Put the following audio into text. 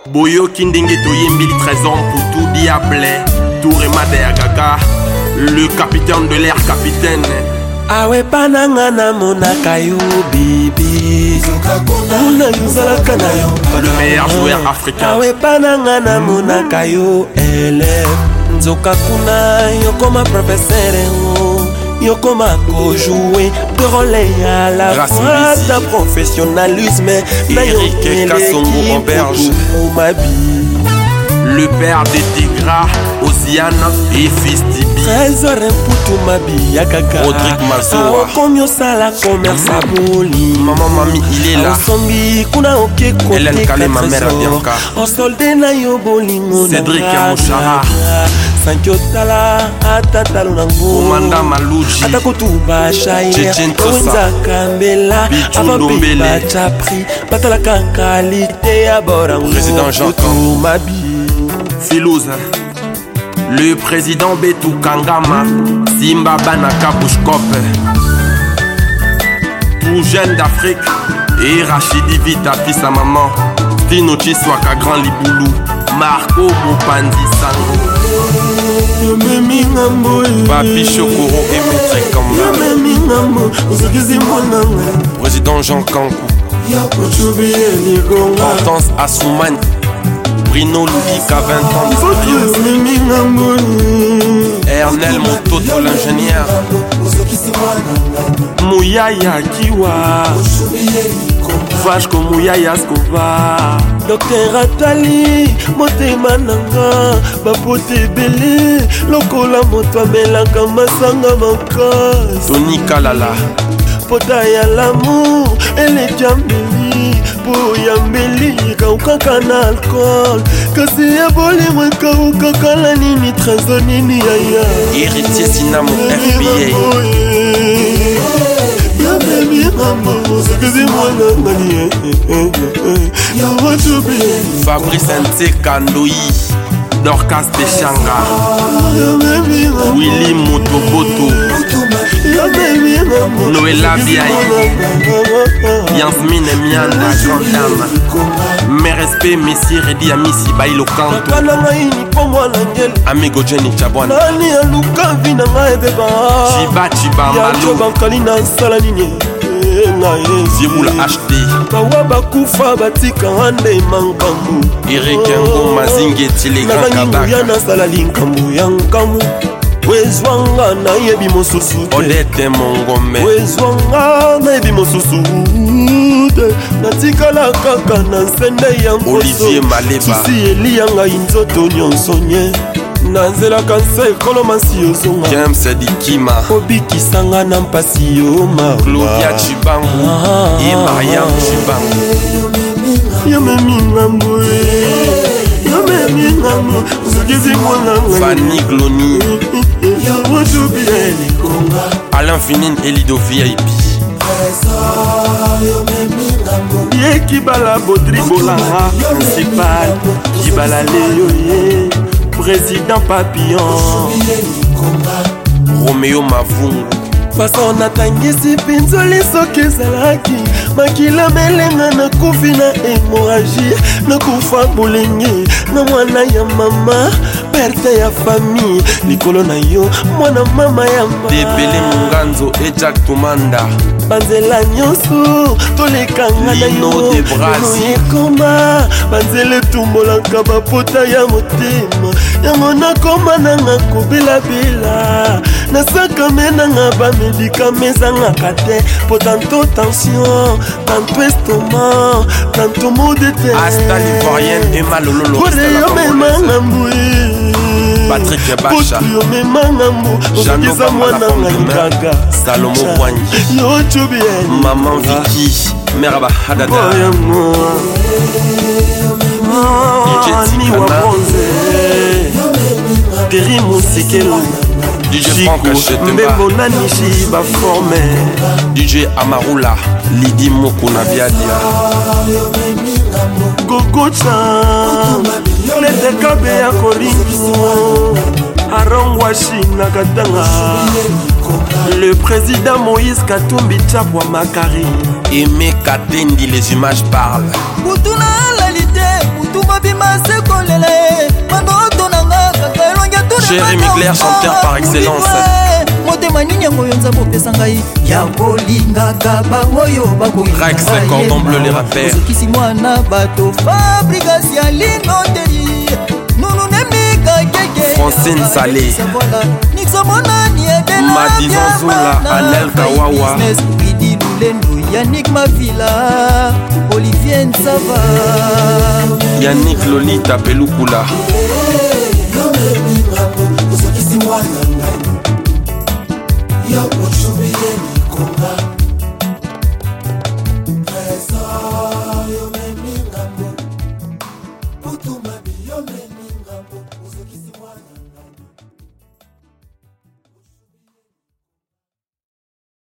Boyo Kindingi Toyimbili Trésor pour tout diable. Touremade Agaga, le capitaine de l'air capitaine. Awe panangana monakayo bibi Muna yuzala kanayo le meilleur joueur africain. Awe panangana monakayo élève Nzoka kuna yokoma professeur Yokoma ko jouer de rôle à la fois d'un professionnalisme. Eric Kassongo en berge. Le père de Tigra, Osiana et fils d'Ibi. Trésor Mputu Mabi Yakaka Rodrigue Mazoa. Comme Yosala commerce à Boli. Maman Mami il est là. Sombi kuna oke kote Hélène Kalé ma mère Bianca. En soldé na yo bolingo. Cédric Mouchara. Sankyo Tala Atatalo Nango. Komanda Malouji. Atakotuba Shaya. Wenza Kambela. Bichou Bachapri. Batala Kankalite Aborango. Président Jean-Claude Mabi. Filouze. Le président Betou Kangama, Simba Banaka Bouchkop, tout jeune d'Afrique, et Rachidi Vita, fils à maman, Tino Chiswaka Grand Liboulou, Marco Mopandi Sango, Papi Chokoro et Maître Kamba, président Jean Kankou, Hortense Assoumane, Bruno Lubika 20 ans Ernel Mototo l'ingénieur Mouyaya Kiwa Vashko Mouyaya Skova Docteur Atali Motema Nanga Bapote Bele Lokola Moto Amelaka Masanga Makas Tony Kalala Pota ya l'amour Elle est Jambeli Boyambeli Kaukaka na alcool Kasi ya boli mweka ukaka la nini Trésor nini yaya Héritier Sinamo FBA Fabrice Nseka Ndoyi Dorcas Bechanga Willy Motoboto Noëlla Biaye Yasmine Mianda Grande Dame Mes respects Messi Redi Amisi Bailo Kanto Amigo Jenny Chabwana Chiba Malo Zirula HD Bawabakufa batika hande mankambu Eric Ngo Mazinge Telegram Kabaka Nasala linkambu yankambu Wezwanga na yebi mosusu Odette Mongome Wezwanga na yebi mosusu Natikala kaka na nsende ya mposo Olivier Maleba Susi eliyanga inzoto nyonsonye Nanzela kanse kolo masi yozonga James Dikima Obikisanga na mpasi yo ma Claudia Chibangu Et Mariam Chibangu Yomemi ngambo Yomemi ngambo Uzugizi mwananga Fanny Gloni Alain Finine Elido VIP Yekibala Bodri Bolanga Principal Kibala Leyo ye Président Papillon Roméo Mavungu Faso natangisi pinzoli soki ezalaki makila melenga na kufi na hémorragie na kufa bolingi na mwana ya mama perte ya famille likolo na yo mwana mama ya mama Debele Munganzo et Jack Tumanda banzela nyonso tolekanga na yo ekoma banzela etumbolaka bapota ya motema yango nakoma nanga kobelabela nasakame nanga bamedikame ezangaka te po tanto tension tanto estomac tanto mot de terre Asta l'Ivoirienne Emma Lololo yomemanga mbui Patrick Bacha yomemanga mbu okiza mwana nga likaga Salomo Wangi yochubien Maman Vicky Meraba Hadada Ni wa bronze Terry Musikelo DJ Franck Chetemba Mbembo Nanishi Baforme DJ Amarula Lidi Mokuna Biadia Gogocha Lete Kabe ya Korinto Arongwashi Nakatanga Le président Moïse Katumbi Chapwa Makari Aimé Katendi, les images parlent. Mutuna lalité, mutu mabima Jérémy Migler, chanteur par excellence. Rex, cordon bleu, les rappeurs. Francine Salé, Madison Zola, Anel Kawawa, Yannick Mavila, Olivier Nsava, Yannick Lolita Pelukula.